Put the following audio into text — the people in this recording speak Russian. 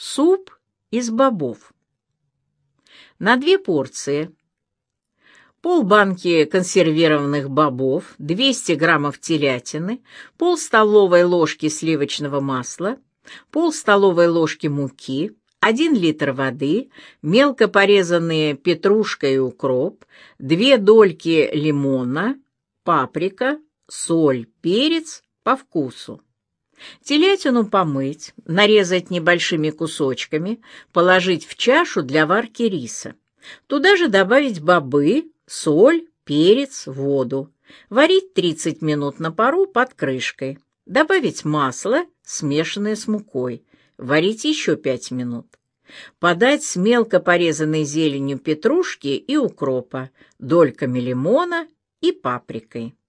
Суп из бобов. На 2 порции: полбанки консервированных бобов, 200 граммов телятины, пол-столовой ложки сливочного масла, пол-столовой ложки муки, 1 литр воды, мелко порезанные петрушка и укроп, 2 дольки лимона, паприка, соль, перец по вкусу. Телятину помыть, нарезать небольшими кусочками, положить в чашу для варки риса. Туда же добавить бобы, соль, перец, воду. Варить 30 минут на пару под крышкой. Добавить масло, смешанное с мукой. Варить еще 5 минут. Подать с мелко порезанной зеленью петрушки и укропа, дольками лимона и паприкой.